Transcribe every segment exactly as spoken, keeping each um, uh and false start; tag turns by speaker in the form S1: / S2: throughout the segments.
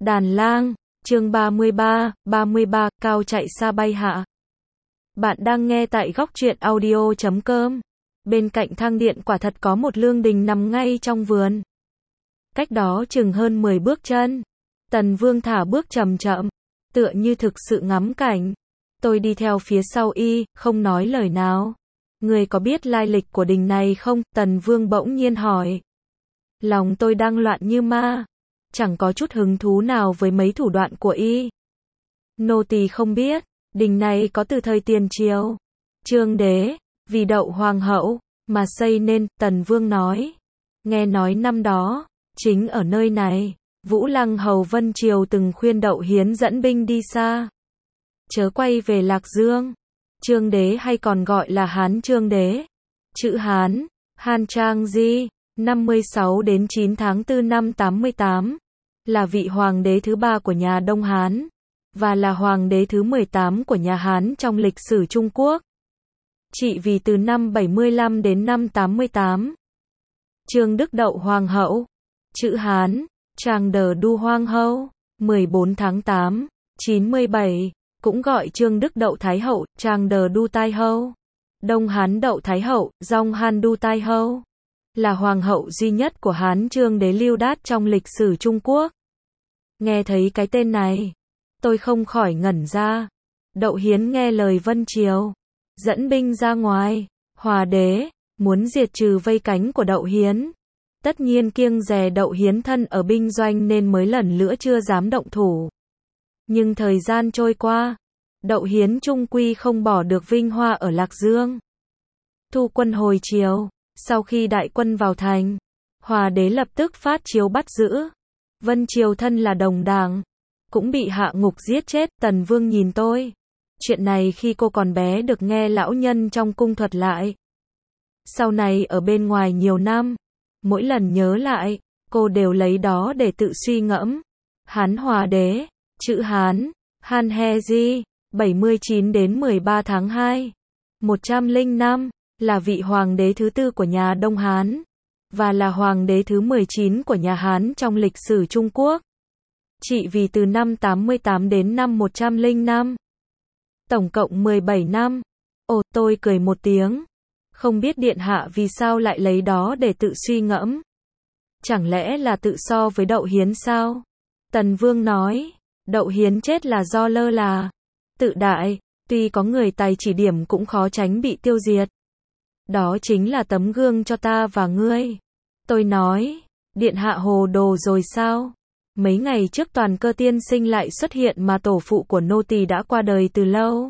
S1: Đàn lang, chương ba mươi ba, ba mươi ba, cao chạy xa bay hạ. Bạn đang nghe tại góc truyện audio chấm com. Bên cạnh thang điện quả thật có một lương đình nằm ngay trong vườn. Cách đó chừng hơn mười bước chân. Tần Vương thả bước chậm chậm, tựa như thực sự ngắm cảnh. Tôi đi theo phía sau y, không nói lời nào. Người có biết lai lịch của đình này không? Tần Vương bỗng nhiên hỏi. Lòng tôi đang loạn như ma, chẳng có chút hứng thú nào với mấy thủ đoạn của y. Nô tỳ không biết, đình này có từ thời tiền triều. Trương đế, vì đậu hoàng hậu, mà xây nên, Tần Vương nói. Nghe nói năm đó, chính ở nơi này, Vũ Lăng hầu Vân Triều từng khuyên Đậu Hiến dẫn binh đi xa, chớ quay về Lạc Dương. Trương đế hay còn gọi là Hán Trương đế. Chữ Hán, Han Trang Di, năm mươi sáu đến chín tháng tư năm tám mươi tám, là vị hoàng đế thứ ba của nhà Đông Hán, và là hoàng đế thứ mười tám của nhà Hán trong lịch sử Trung Quốc. Trị vì từ năm bảy mươi lăm đến năm tám mươi tám. Trương Đức Đậu Hoàng hậu, chữ Hán, Trang Đờ Đu Hoang hậu, mười bốn tháng tám, chín mươi bảy, cũng gọi Trương Đức Đậu Thái hậu, Trang Đờ Đu Tai hậu, Đông Hán Đậu Thái hậu, Dong Han Đu Tai hậu, là hoàng hậu duy nhất của Hán Trương đế Lưu Đát trong lịch sử Trung Quốc. Nghe thấy cái tên này, tôi không khỏi ngẩn ra. Đậu Hiến nghe lời Vân Triều, dẫn binh ra ngoài, Hòa đế, muốn diệt trừ vây cánh của Đậu Hiến. Tất nhiên kiêng dè Đậu Hiến thân ở binh doanh nên mới lần nữa chưa dám động thủ. Nhưng thời gian trôi qua, Đậu Hiến trung quy không bỏ được vinh hoa ở Lạc Dương. Thu quân hồi triều, sau khi đại quân vào thành, Hòa đế lập tức phát chiếu bắt giữ. Vân Triều thân là đồng đảng, cũng bị hạ ngục giết chết. Tần Vương nhìn tôi. Chuyện này khi cô còn bé được nghe lão nhân trong cung thuật lại. Sau này ở bên ngoài nhiều năm, mỗi lần nhớ lại, cô đều lấy đó để tự suy ngẫm. Hán Hòa đế, chữ Hán, Han He Di, bảy mươi chín đến mười ba tháng hai, một trăm lẻ năm, là vị hoàng đế thứ tư của nhà Đông Hán, và là hoàng đế thứ mười chín của nhà Hán trong lịch sử Trung Quốc. Trị vì từ năm tám mươi tám đến năm một trăm lẻ năm. Tổng cộng mười bảy năm. Ồ, tôi cười một tiếng. Không biết điện hạ vì sao lại lấy đó để tự suy ngẫm. Chẳng lẽ là tự so với Đậu Hiến sao? Tần Vương nói, Đậu Hiến chết là do lơ là, tự đại, tuy có người tài chỉ điểm cũng khó tránh bị tiêu diệt. Đó chính là tấm gương cho ta và ngươi. Tôi nói, điện hạ hồ đồ rồi sao? Mấy ngày trước Toàn Cơ tiên sinh lại xuất hiện mà tổ phụ của nô tỳ đã qua đời từ lâu.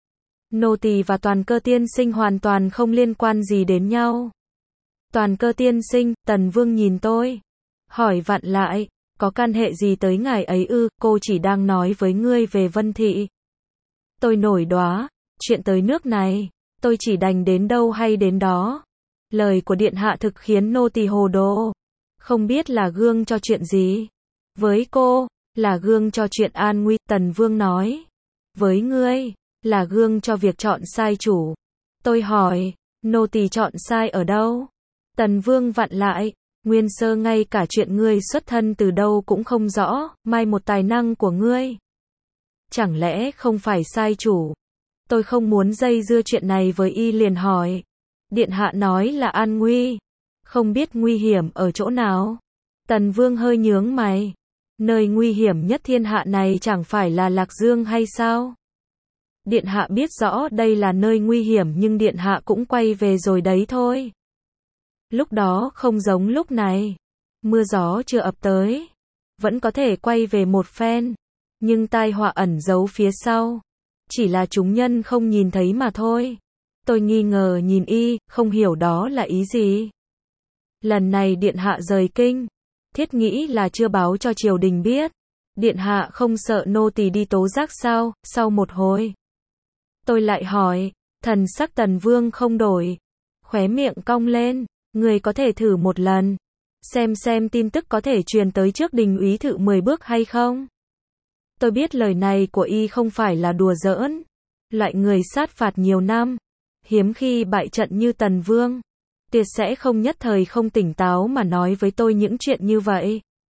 S1: Nô tỳ và Toàn Cơ tiên sinh hoàn toàn không liên quan gì đến nhau. Toàn Cơ tiên sinh, Tần Vương nhìn tôi, hỏi vặn lại, có can hệ gì tới ngài ấy ư? Cô chỉ đang nói với ngươi về Vân Thị. Tôi nổi đoá, chuyện tới nước này, tôi chỉ đành đến đâu hay đến đó. Lời của điện hạ thực khiến nô tỳ hồ đồ. Không biết là gương cho chuyện gì. Với cô, là gương cho chuyện an nguy. Tần Vương nói. Với ngươi, là gương cho việc chọn sai chủ. Tôi hỏi, nô tỳ chọn sai ở đâu? Tần Vương vặn lại, nguyên sơ ngay cả chuyện ngươi xuất thân từ đâu cũng không rõ, mai một tài năng của ngươi. Chẳng lẽ không phải sai chủ? Tôi không muốn dây dưa chuyện này với y liền hỏi. Điện hạ nói là an nguy. Không biết nguy hiểm ở chỗ nào? Tần Vương hơi nhướng mày. Nơi nguy hiểm nhất thiên hạ này chẳng phải là Lạc Dương hay sao? Điện hạ biết rõ đây là nơi nguy hiểm nhưng điện hạ cũng quay về rồi đấy thôi. Lúc đó không giống lúc này. Mưa gió chưa ập tới. Vẫn có thể quay về một phen. Nhưng tai họa ẩn giấu phía sau. Chỉ là chúng nhân không nhìn thấy mà thôi. Tôi nghi ngờ nhìn y, không hiểu đó là ý gì. Lần này điện hạ rời kinh, thiết nghĩ là chưa báo cho triều đình biết. Điện hạ không sợ nô tỳ đi tố giác sao? Sau một hồi, tôi lại hỏi, thần sắc Tần Vương không đổi, khóe miệng cong lên, người có thể thử một lần, xem xem tin tức có thể truyền tới trước đình úy thự mười bước hay không. Tôi biết lời này của y không phải là đùa giỡn. Loại người sát phạt nhiều năm, hiếm khi bại trận như Tần Vương, tuyệt sẽ không nhất thời không tỉnh táo mà nói với tôi những chuyện như vậy.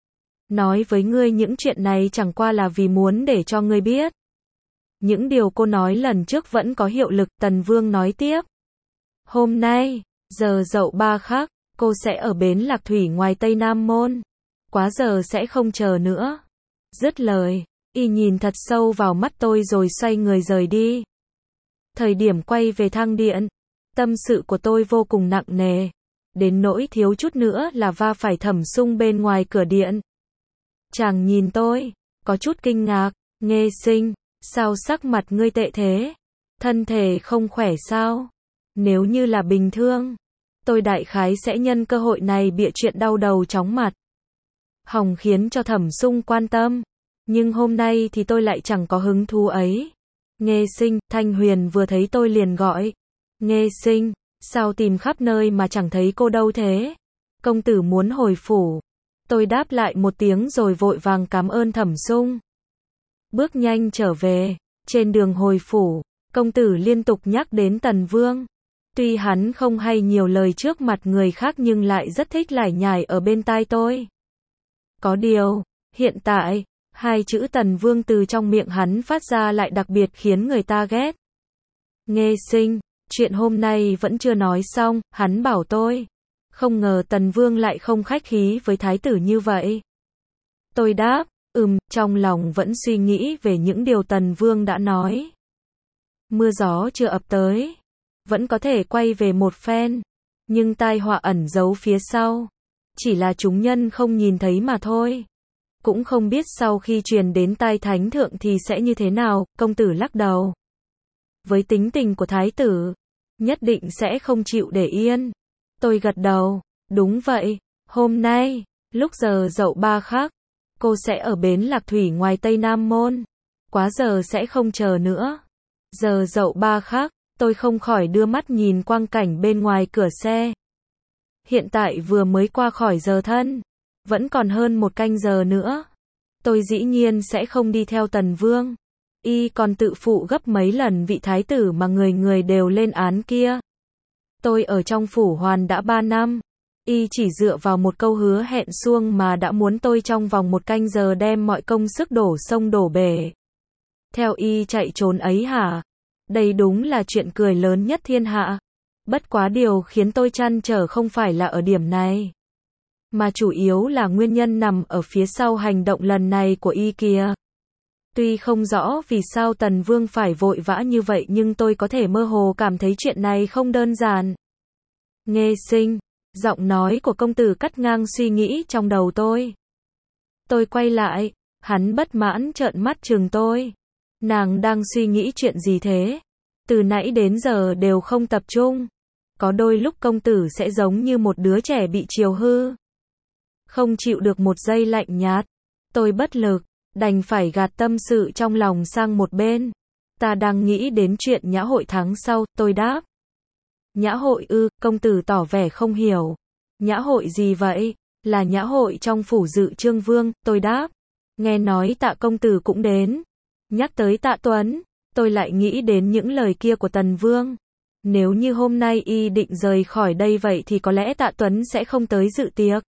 S1: Nói với ngươi những chuyện này chẳng qua là vì muốn để cho ngươi biết. Những điều cô nói lần trước vẫn có hiệu lực, Tần Vương nói tiếp. Hôm nay, giờ dậu ba khắc, cô sẽ ở bến Lạc Thủy ngoài Tây Nam Môn. Quá giờ sẽ không chờ nữa. Dứt lời, y nhìn thật sâu vào mắt tôi rồi xoay người rời đi. Thời điểm quay về thang điện, tâm sự của tôi vô cùng nặng nề. Đến nỗi thiếu chút nữa là va phải Thẩm Sung bên ngoài cửa điện. Chàng nhìn tôi, có chút kinh ngạc, Nghê Sinh, sao sắc mặt ngươi tệ thế? Thân thể không khỏe sao? Nếu như là bình thường, tôi đại khái sẽ nhân cơ hội này bịa chuyện đau đầu chóng mặt. Hòng khiến cho Thẩm Sung quan tâm. Nhưng hôm nay thì tôi lại chẳng có hứng thú ấy. Nghê Sinh, Thanh Huyền vừa thấy tôi liền gọi. Nghê Sinh, sao tìm khắp nơi mà chẳng thấy cô đâu thế? Công tử muốn hồi phủ. Tôi đáp lại một tiếng rồi vội vàng cảm ơn Thẩm Sung. Bước nhanh trở về, trên đường hồi phủ, công tử liên tục nhắc đến Tần Vương. Tuy hắn không hay nhiều lời trước mặt người khác nhưng lại rất thích lải nhải ở bên tai tôi. Có điều, hiện tại, hai chữ Tần Vương từ trong miệng hắn phát ra lại đặc biệt khiến người ta ghét. Nghê Sinh, chuyện hôm nay vẫn chưa nói xong, hắn bảo tôi. Không ngờ Tần Vương lại không khách khí với thái tử như vậy. Tôi đáp, ừm, trong lòng vẫn suy nghĩ về những điều Tần Vương đã nói. Mưa gió chưa ập tới, vẫn có thể quay về một phen, nhưng tai họa ẩn giấu phía sau. Chỉ là chúng nhân không nhìn thấy mà thôi. Cũng không biết sau khi truyền đến tai thánh thượng thì sẽ như thế nào, công tử lắc đầu. Với tính tình của thái tử, nhất định sẽ không chịu để yên. Tôi gật đầu, đúng vậy, hôm nay, lúc giờ dậu ba khắc, cô sẽ ở bến Lạc Thủy ngoài Tây Nam Môn. Quá giờ sẽ không chờ nữa. Giờ dậu ba khắc, tôi không khỏi đưa mắt nhìn quang cảnh bên ngoài cửa xe. Hiện tại vừa mới qua khỏi giờ thân, vẫn còn hơn một canh giờ nữa. Tôi dĩ nhiên sẽ không đi theo Tần Vương. Y còn tự phụ gấp mấy lần vị thái tử mà người người đều lên án kia. Tôi ở trong phủ hoàn đã ba năm. Y chỉ dựa vào một câu hứa hẹn suông mà đã muốn tôi trong vòng một canh giờ đem mọi công sức đổ sông đổ bể. Theo Y chạy trốn ấy hả? Đây đúng là chuyện cười lớn nhất thiên hạ. Bất quá điều khiến tôi trăn trở không phải là ở điểm này, mà chủ yếu là nguyên nhân nằm ở phía sau hành động lần này của Y kìa. Tuy không rõ vì sao Tần Vương phải vội vã như vậy nhưng tôi có thể mơ hồ cảm thấy chuyện này không đơn giản. Nghê Sinh, giọng nói của công tử cắt ngang suy nghĩ trong đầu tôi. Tôi quay lại, hắn bất mãn trợn mắt trừng tôi. Nàng đang suy nghĩ chuyện gì thế? Từ nãy đến giờ đều không tập trung. Có đôi lúc công tử sẽ giống như một đứa trẻ bị chiều hư. Không chịu được một giây lạnh nhạt. Tôi bất lực, đành phải gạt tâm sự trong lòng sang một bên. Ta đang nghĩ đến chuyện nhã hội tháng sau, tôi đáp. Nhã hội ư, công tử tỏ vẻ không hiểu. Nhã hội gì vậy? Là nhã hội trong phủ Dự Trương Vương, tôi đáp. Nghe nói Tạ công tử cũng đến. Nhắc tới Tạ Tuấn, tôi lại nghĩ đến những lời kia của Tần Vương. Nếu như hôm nay Y định rời khỏi đây vậy thì có lẽ Tạ Tuấn sẽ không tới dự tiệc.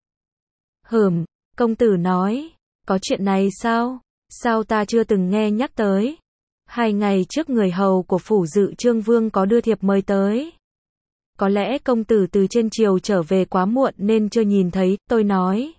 S1: Hừm, công tử nói, có chuyện này sao? Sao ta chưa từng nghe nhắc tới? Hai ngày trước người hầu của phủ Dự Trương Vương có đưa thiệp mời tới. Có lẽ công tử từ trên triều trở về quá muộn nên chưa nhìn thấy, tôi nói.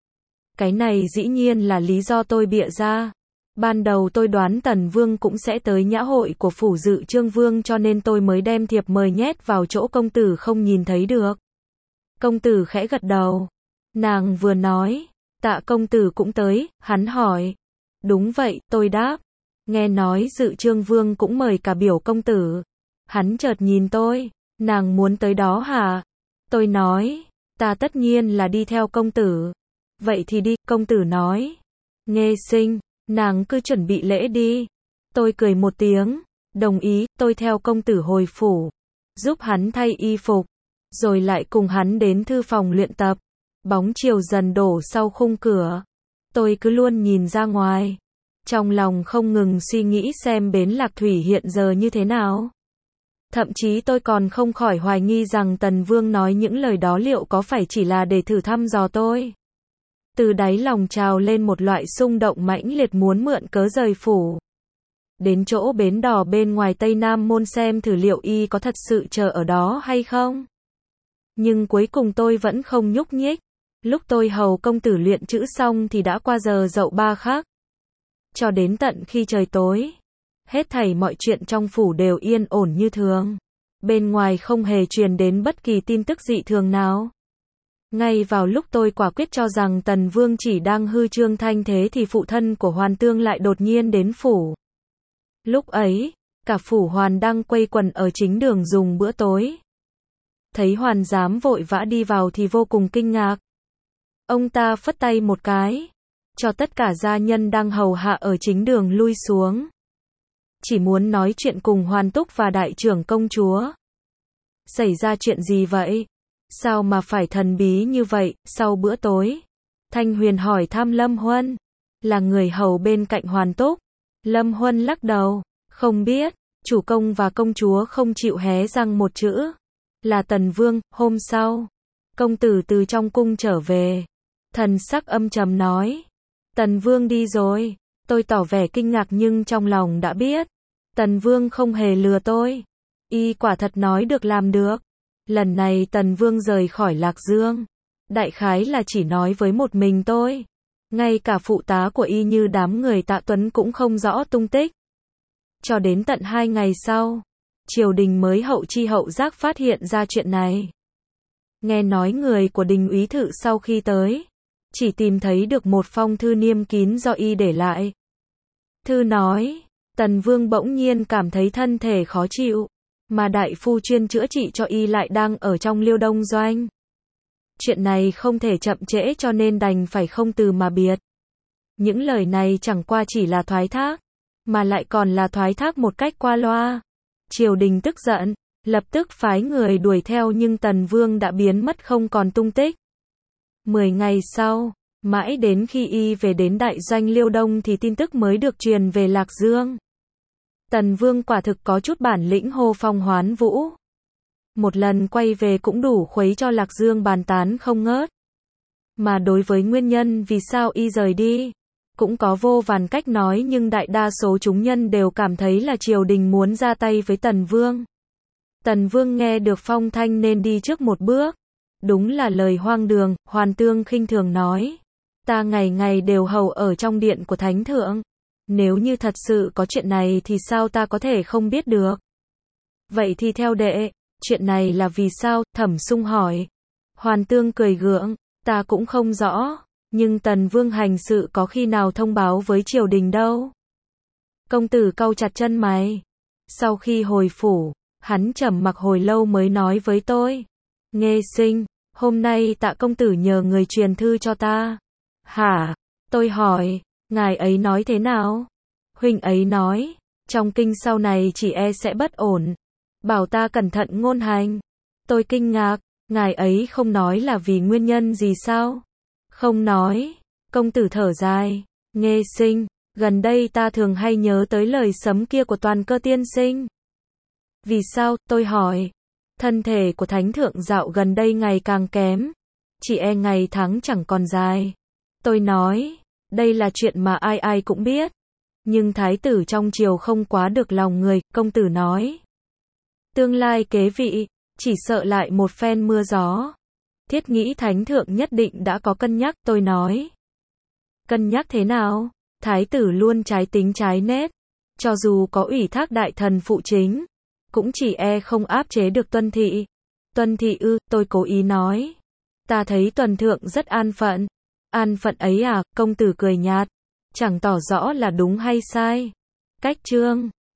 S1: Cái này dĩ nhiên là lý do tôi bịa ra. Ban đầu tôi đoán Tần Vương cũng sẽ tới nhã hội của phủ Dự Trương Vương cho nên tôi mới đem thiệp mời nhét vào chỗ công tử không nhìn thấy được. Công tử khẽ gật đầu. Nàng vừa nói, Tạ công tử cũng tới, hắn hỏi. Đúng vậy, tôi đáp. Nghe nói Dự Trương Vương cũng mời cả biểu công tử. Hắn chợt nhìn tôi, nàng muốn tới đó hả? Tôi nói, ta tất nhiên là đi theo công tử. Vậy thì đi, công tử nói. Nghê Sinh, nàng cứ chuẩn bị lễ đi. Tôi cười một tiếng, đồng ý, tôi theo công tử hồi phủ, giúp hắn thay y phục, rồi lại cùng hắn đến thư phòng luyện tập. Bóng chiều dần đổ sau khung cửa. Tôi cứ luôn nhìn ra ngoài. Trong lòng không ngừng suy nghĩ xem bến Lạc Thủy hiện giờ như thế nào. Thậm chí tôi còn không khỏi hoài nghi rằng Tần Vương nói những lời đó liệu có phải chỉ là để thử thăm dò tôi. Từ đáy lòng trào lên một loại xung động mãnh liệt muốn mượn cớ rời phủ. Đến chỗ bến đò bên ngoài Tây Nam Môn xem thử liệu y có thật sự chờ ở đó hay không. Nhưng cuối cùng tôi vẫn không nhúc nhích. Lúc tôi hầu công tử luyện chữ xong thì đã qua giờ dậu ba khắc. Cho đến tận khi trời tối, hết thảy mọi chuyện trong phủ đều yên ổn như thường. Bên ngoài không hề truyền đến bất kỳ tin tức dị thường nào. Ngay vào lúc tôi quả quyết cho rằng Tần Vương chỉ đang hư trương thanh thế thì phụ thân của Hoàn Tương lại đột nhiên đến phủ. Lúc ấy, cả phủ Hoàn đang quây quần ở chính đường dùng bữa tối. Thấy Hoàn Giám vội vã đi vào thì vô cùng kinh ngạc. Ông ta phất tay một cái, cho tất cả gia nhân đang hầu hạ ở chính đường lui xuống. Chỉ muốn nói chuyện cùng Hoàn Túc và đại trưởng công chúa. Xảy ra chuyện gì vậy? Sao mà phải thần bí như vậy? Sau bữa tối, Thanh Huyền hỏi thăm Lâm Huân, là người hầu bên cạnh Hoàn Túc. Lâm Huân lắc đầu, không biết, chủ công và công chúa không chịu hé răng một chữ. Là Tần Vương. Hôm sau, công tử từ trong cung trở về, thần sắc âm trầm nói, Tần Vương đi rồi. Tôi tỏ vẻ kinh ngạc nhưng trong lòng đã biết, Tần Vương không hề lừa tôi. Y quả thật nói được làm được. Lần này Tần Vương rời khỏi Lạc Dương, đại khái là chỉ nói với một mình tôi. Ngay cả phụ tá của y như đám người Tạ Tuấn cũng không rõ tung tích. Cho đến tận hai ngày sau, triều đình mới hậu chi hậu giác phát hiện ra chuyện này. Nghe nói người của Đình úy Thự sau khi tới, chỉ tìm thấy được một phong thư niêm kín do y để lại. Thư nói, Tần Vương bỗng nhiên cảm thấy thân thể khó chịu, mà đại phu chuyên chữa trị cho y lại đang ở trong Liêu Đông Doanh. Chuyện này không thể chậm trễ cho nên đành phải không từ mà biệt. Những lời này chẳng qua chỉ là thoái thác, mà lại còn là thoái thác một cách qua loa. Triều đình tức giận, lập tức phái người đuổi theo nhưng Tần Vương đã biến mất không còn tung tích. Mười ngày sau, mãi đến khi y về đến đại doanh Liêu Đông thì tin tức mới được truyền về Lạc Dương. Tần Vương quả thực có chút bản lĩnh hô phong hoán vũ. Một lần quay về cũng đủ khuấy cho Lạc Dương bàn tán không ngớt. Mà đối với nguyên nhân vì sao y rời đi, cũng có vô vàn cách nói nhưng đại đa số chúng nhân đều cảm thấy là triều đình muốn ra tay với Tần Vương. Tần Vương nghe được phong thanh nên đi trước một bước. Đúng là lời hoang đường. Hoàn Tương khinh thường nói, ta ngày ngày đều hầu ở trong điện của Thánh Thượng. Nếu như thật sự có chuyện này thì sao ta có thể không biết được? Vậy thì theo đệ, chuyện này là vì sao? Thẩm Sung hỏi. Hoàn Tương cười gượng, ta cũng không rõ, nhưng Tần Vương hành sự có khi nào thông báo với triều đình đâu. Công tử cau chặt chân mày. Sau khi hồi phủ, hắn trầm mặc hồi lâu mới nói với tôi, Nghê Sinh, hôm nay Tạ công tử nhờ người truyền thư cho ta. Hả? Tôi hỏi, ngài ấy nói thế nào? Huynh ấy nói, trong kinh sau này chỉ e sẽ bất ổn, bảo ta cẩn thận ngôn hành. Tôi kinh ngạc, ngài ấy không nói là vì nguyên nhân gì sao? Không nói. Công tử thở dài, Nghê Sinh, gần đây ta thường hay nhớ tới lời sấm kia của Toàn Cơ tiên sinh. Vì sao? Tôi hỏi. Thân thể của Thánh Thượng dạo gần đây ngày càng kém, chỉ e ngày tháng chẳng còn dài. Tôi nói, đây là chuyện mà ai ai cũng biết, nhưng thái tử trong triều không quá được lòng người. Công tử nói, tương lai kế vị, chỉ sợ lại một phen mưa gió. Thiết nghĩ Thánh Thượng nhất định đã có cân nhắc. Tôi nói, cân nhắc thế nào? Thái tử luôn trái tính trái nết, cho dù có ủy thác đại thần phụ chính, cũng chỉ e không áp chế được Tuân thị. Tuân thị ư? Tôi cố ý nói, ta thấy Tuần Thượng rất an phận. An phận ấy à? Công tử cười nhạt, chẳng tỏ rõ là đúng hay sai. Cách chương